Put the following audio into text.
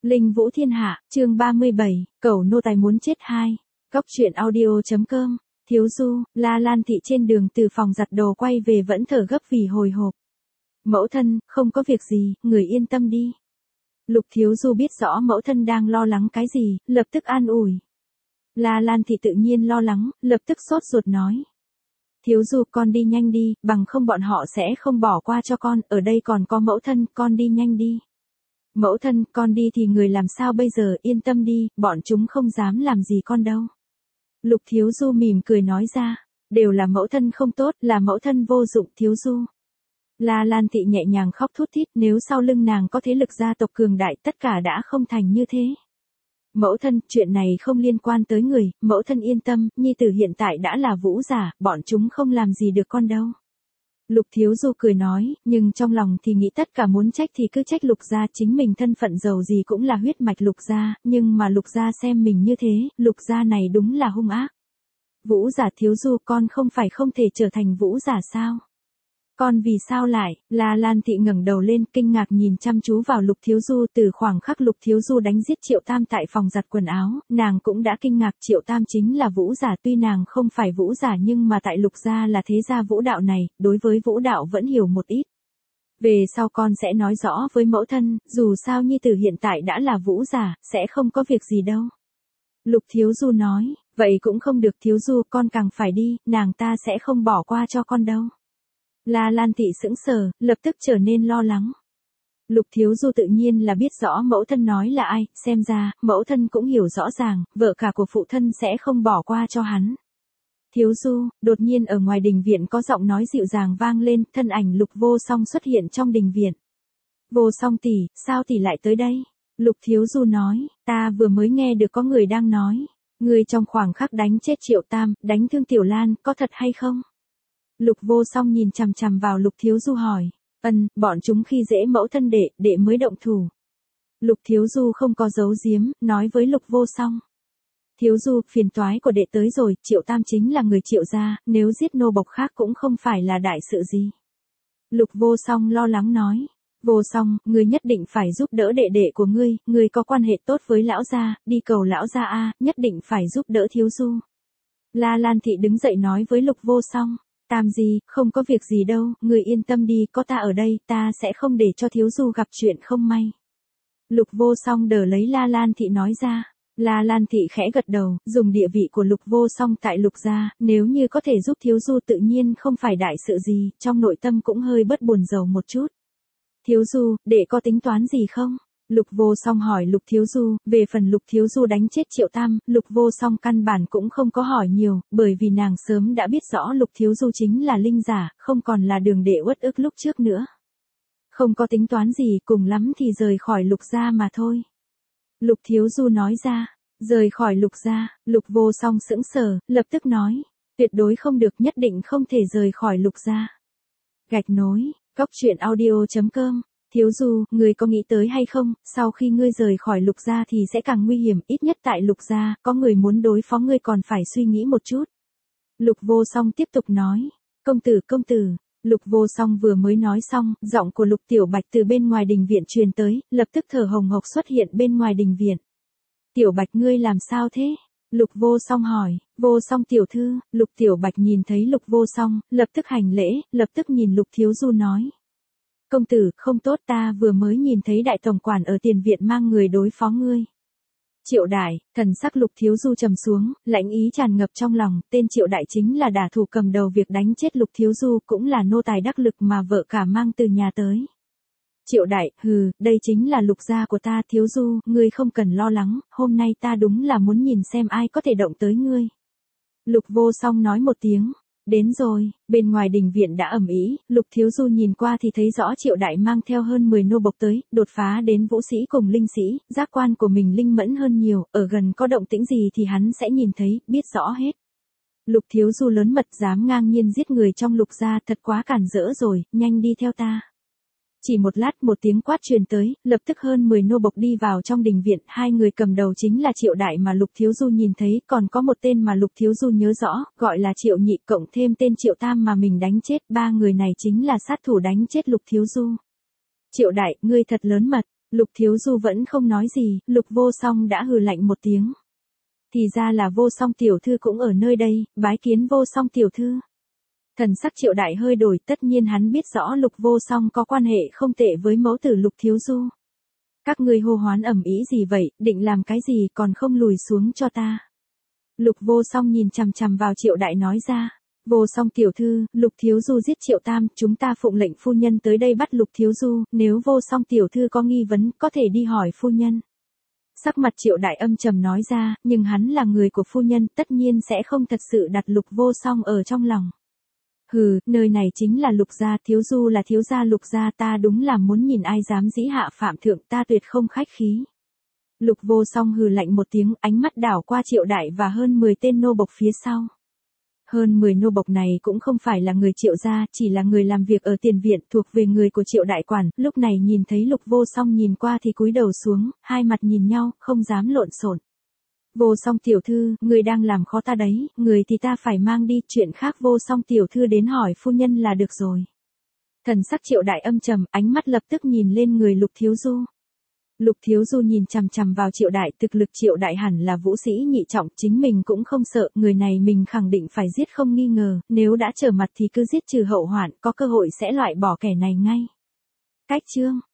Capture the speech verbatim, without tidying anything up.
Linh Vũ Thiên Hạ, chương ba mươi bảy, Cẩu nô tài muốn chết hai. Cóc truyện audio.com, Thiếu Du, La Lan Thị trên đường từ phòng giặt đồ quay về vẫn thở gấp vì hồi hộp. Mẫu thân, không có việc gì, người yên tâm đi. Lục Thiếu Du biết rõ mẫu thân đang lo lắng cái gì, lập tức an ủi. La Lan Thị tự nhiên lo lắng, lập tức sốt ruột nói. Thiếu Du, con đi nhanh đi, bằng không bọn họ sẽ không bỏ qua cho con, ở đây còn có mẫu thân, con đi nhanh đi. Mẫu thân, con đi thì người làm sao bây giờ, yên tâm đi, bọn chúng không dám làm gì con đâu. Lục Thiếu Du mỉm cười nói ra, đều là mẫu thân không tốt, là mẫu thân vô dụng. Thiếu Du. La Lan Thị nhẹ nhàng khóc thút thít, nếu sau lưng nàng có thế lực gia tộc cường đại tất cả đã không thành như thế. Mẫu thân, chuyện này không liên quan tới người, mẫu thân yên tâm, nhi tử hiện tại đã là vũ giả, bọn chúng không làm gì được con đâu. Lục Thiếu Du cười nói, nhưng trong lòng thì nghĩ tất cả muốn trách thì cứ trách Lục gia, chính mình thân phận giàu gì cũng là huyết mạch Lục gia, nhưng mà Lục gia xem mình như thế, Lục gia này đúng là hung ác. Vũ giả. Thiếu Du, con không phải không thể trở thành vũ giả sao? Con vì sao lại? La Lan Thị ngẩng đầu lên, kinh ngạc nhìn chăm chú vào Lục Thiếu Du. Từ khoảng khắc Lục Thiếu Du đánh giết Triệu Tam tại phòng giặt quần áo, nàng cũng đã kinh ngạc. Triệu Tam chính là vũ giả, tuy nàng không phải vũ giả nhưng mà tại Lục gia là thế gia vũ đạo này, đối với vũ đạo vẫn hiểu một ít. Về sau con sẽ nói rõ với mẫu thân, dù sao nhi tử hiện tại đã là vũ giả, sẽ không có việc gì đâu. Lục Thiếu Du nói, vậy cũng không được. Thiếu Du, con càng phải đi, nàng ta sẽ không bỏ qua cho con đâu. La Lan Thị sững sờ, lập tức trở nên lo lắng. Lục Thiếu Du tự nhiên là biết rõ mẫu thân nói là ai, xem ra, mẫu thân cũng hiểu rõ ràng, vợ cả của phụ thân sẽ không bỏ qua cho hắn. Thiếu Du, đột nhiên ở ngoài đình viện có giọng nói dịu dàng vang lên, thân ảnh Lục Vô Song xuất hiện trong đình viện. Vô Song tỷ, sao tỷ lại tới đây? Lục Thiếu Du nói, ta vừa mới nghe được có người đang nói, người trong khoảng khắc đánh chết Triệu Tam, đánh thương Tiểu Lan, có thật hay không? Lục Vô Song nhìn chằm chằm vào Lục Thiếu Du hỏi, ân, bọn chúng khi dễ mẫu thân đệ, đệ mới động thủ. Lục Thiếu Du không có giấu giếm, nói với Lục Vô Song. Thiếu Du, phiền toái của đệ tới rồi, Triệu Tam chính là người Triệu gia, nếu giết nô bộc khác cũng không phải là đại sự gì. Lục Vô Song lo lắng nói, Vô Song, ngươi nhất định phải giúp đỡ đệ đệ của ngươi, ngươi có quan hệ tốt với lão gia, đi cầu lão gia a, nhất định phải giúp đỡ Thiếu Du. La Lan Thị đứng dậy nói với Lục Vô Song. Tam gì, không có việc gì đâu, người yên tâm đi, có ta ở đây, ta sẽ không để cho Thiếu Du gặp chuyện không may. Lục Vô Song đỡ lấy La Lan Thị nói ra. La Lan Thị khẽ gật đầu, dùng địa vị của Lục Vô Song tại Lục gia, nếu như có thể giúp Thiếu Du tự nhiên không phải đại sự gì, trong nội tâm cũng hơi bớt buồn rầu một chút. Thiếu Du, đệ có tính toán gì không? Lục Vô Song hỏi Lục Thiếu Du, về phần Lục Thiếu Du đánh chết Triệu Tam, Lục Vô Song căn bản cũng không có hỏi nhiều, bởi vì nàng sớm đã biết rõ Lục Thiếu Du chính là linh giả, không còn là đường đệ uất ức lúc trước nữa. Không có tính toán gì, cùng lắm thì rời khỏi Lục gia mà thôi. Lục Thiếu Du nói ra, rời khỏi Lục gia. Lục Vô Song sững sờ, lập tức nói, tuyệt đối không được, nhất định không thể rời khỏi Lục gia. Gạch nối, cóc truyện audio.com. Thiếu Du, người có nghĩ tới hay không, sau khi ngươi rời khỏi Lục gia thì sẽ càng nguy hiểm, ít nhất tại Lục gia, có người muốn đối phó ngươi còn phải suy nghĩ một chút. Lục Vô Song tiếp tục nói, công tử, công tử. Lục Vô Song vừa mới nói xong, giọng của Lục Tiểu Bạch từ bên ngoài đình viện truyền tới, lập tức thở hồng hộc xuất hiện bên ngoài đình viện. Tiểu Bạch, ngươi làm sao thế? Lục Vô Song hỏi. Vô Song tiểu thư. Lục Tiểu Bạch nhìn thấy Lục Vô Song, lập tức hành lễ, lập tức nhìn Lục Thiếu Du nói. Công tử, không tốt, ta vừa mới nhìn thấy đại tổng quản ở tiền viện mang người đối phó ngươi. Triệu Đại, thần sắc Lục Thiếu Du trầm xuống, lãnh ý tràn ngập trong lòng, tên Triệu Đại chính là đả thủ cầm đầu việc đánh chết Lục Thiếu Du, cũng là nô tài đắc lực mà vợ cả mang từ nhà tới. Triệu Đại, hừ, đây chính là Lục gia của ta. Thiếu Du, ngươi không cần lo lắng, hôm nay ta đúng là muốn nhìn xem ai có thể động tới ngươi. Lục Vô Song nói một tiếng. Đến rồi, bên ngoài đình viện đã ầm ĩ, Lục Thiếu Du nhìn qua thì thấy rõ Triệu Đại mang theo hơn mười nô bộc tới, đột phá đến vũ sĩ cùng linh sĩ, giác quan của mình linh mẫn hơn nhiều, ở gần có động tĩnh gì thì hắn sẽ nhìn thấy, biết rõ hết. Lục Thiếu Du lớn mật dám ngang nhiên giết người trong Lục gia, thật quá cản rỡ rồi, nhanh đi theo ta. Chỉ một lát một tiếng quát truyền tới, lập tức hơn mười nô bộc đi vào trong đình viện, hai người cầm đầu chính là Triệu Đại mà Lục Thiếu Du nhìn thấy, còn có một tên mà Lục Thiếu Du nhớ rõ, gọi là Triệu Nhị, cộng thêm tên Triệu Tam mà mình đánh chết, ba người này chính là sát thủ đánh chết Lục Thiếu Du. Triệu Đại, ngươi thật lớn mật. Lục Thiếu Du vẫn không nói gì, Lục Vô Song đã hừ lạnh một tiếng. Thì ra là Vô Song tiểu thư cũng ở nơi đây, bái kiến Vô Song tiểu thư. Thần sắc Triệu Đại hơi đổi, tất nhiên hắn biết rõ Lục Vô Song có quan hệ không tệ với mẫu tử Lục Thiếu Du. Các ngươi hô hoán ầm ĩ gì vậy, định làm cái gì còn không lùi xuống cho ta. Lục Vô Song nhìn chằm chằm vào Triệu Đại nói ra. Vô Song tiểu thư, Lục Thiếu Du giết Triệu Tam, chúng ta phụng lệnh phu nhân tới đây bắt Lục Thiếu Du, nếu Vô Song tiểu thư có nghi vấn, có thể đi hỏi phu nhân. Sắc mặt Triệu Đại âm trầm nói ra, nhưng hắn là người của phu nhân, tất nhiên sẽ không thật sự đặt Lục Vô Song ở trong lòng. Hừ, nơi này chính là Lục gia, Thiếu Du là thiếu gia Lục gia, ta đúng là muốn nhìn ai dám dĩ hạ phạm thượng, ta tuyệt không khách khí. Lục Vô Song hừ lạnh một tiếng, ánh mắt đảo qua Triệu Đại và hơn mười tên nô bộc phía sau. Hơn mười nô bộc này cũng không phải là người Triệu gia, chỉ là người làm việc ở tiền viện, thuộc về người của Triệu đại quản, lúc này nhìn thấy Lục Vô Song nhìn qua thì cúi đầu xuống, hai mặt nhìn nhau, không dám lộn xộn. Vô Song tiểu thư, người đang làm khó ta đấy, người thì ta phải mang đi, chuyện khác Vô Song tiểu thư đến hỏi phu nhân là được rồi. Thần sắc Triệu Đại âm trầm, ánh mắt lập tức nhìn lên người Lục Thiếu Du. Lục Thiếu Du nhìn chằm chằm vào Triệu Đại, thực lực Triệu Đại hẳn là vũ sĩ nhị trọng, chính mình cũng không sợ, người này mình khẳng định phải giết không nghi ngờ, nếu đã trở mặt thì cứ giết trừ hậu hoạn, có cơ hội sẽ loại bỏ kẻ này ngay. Cách chương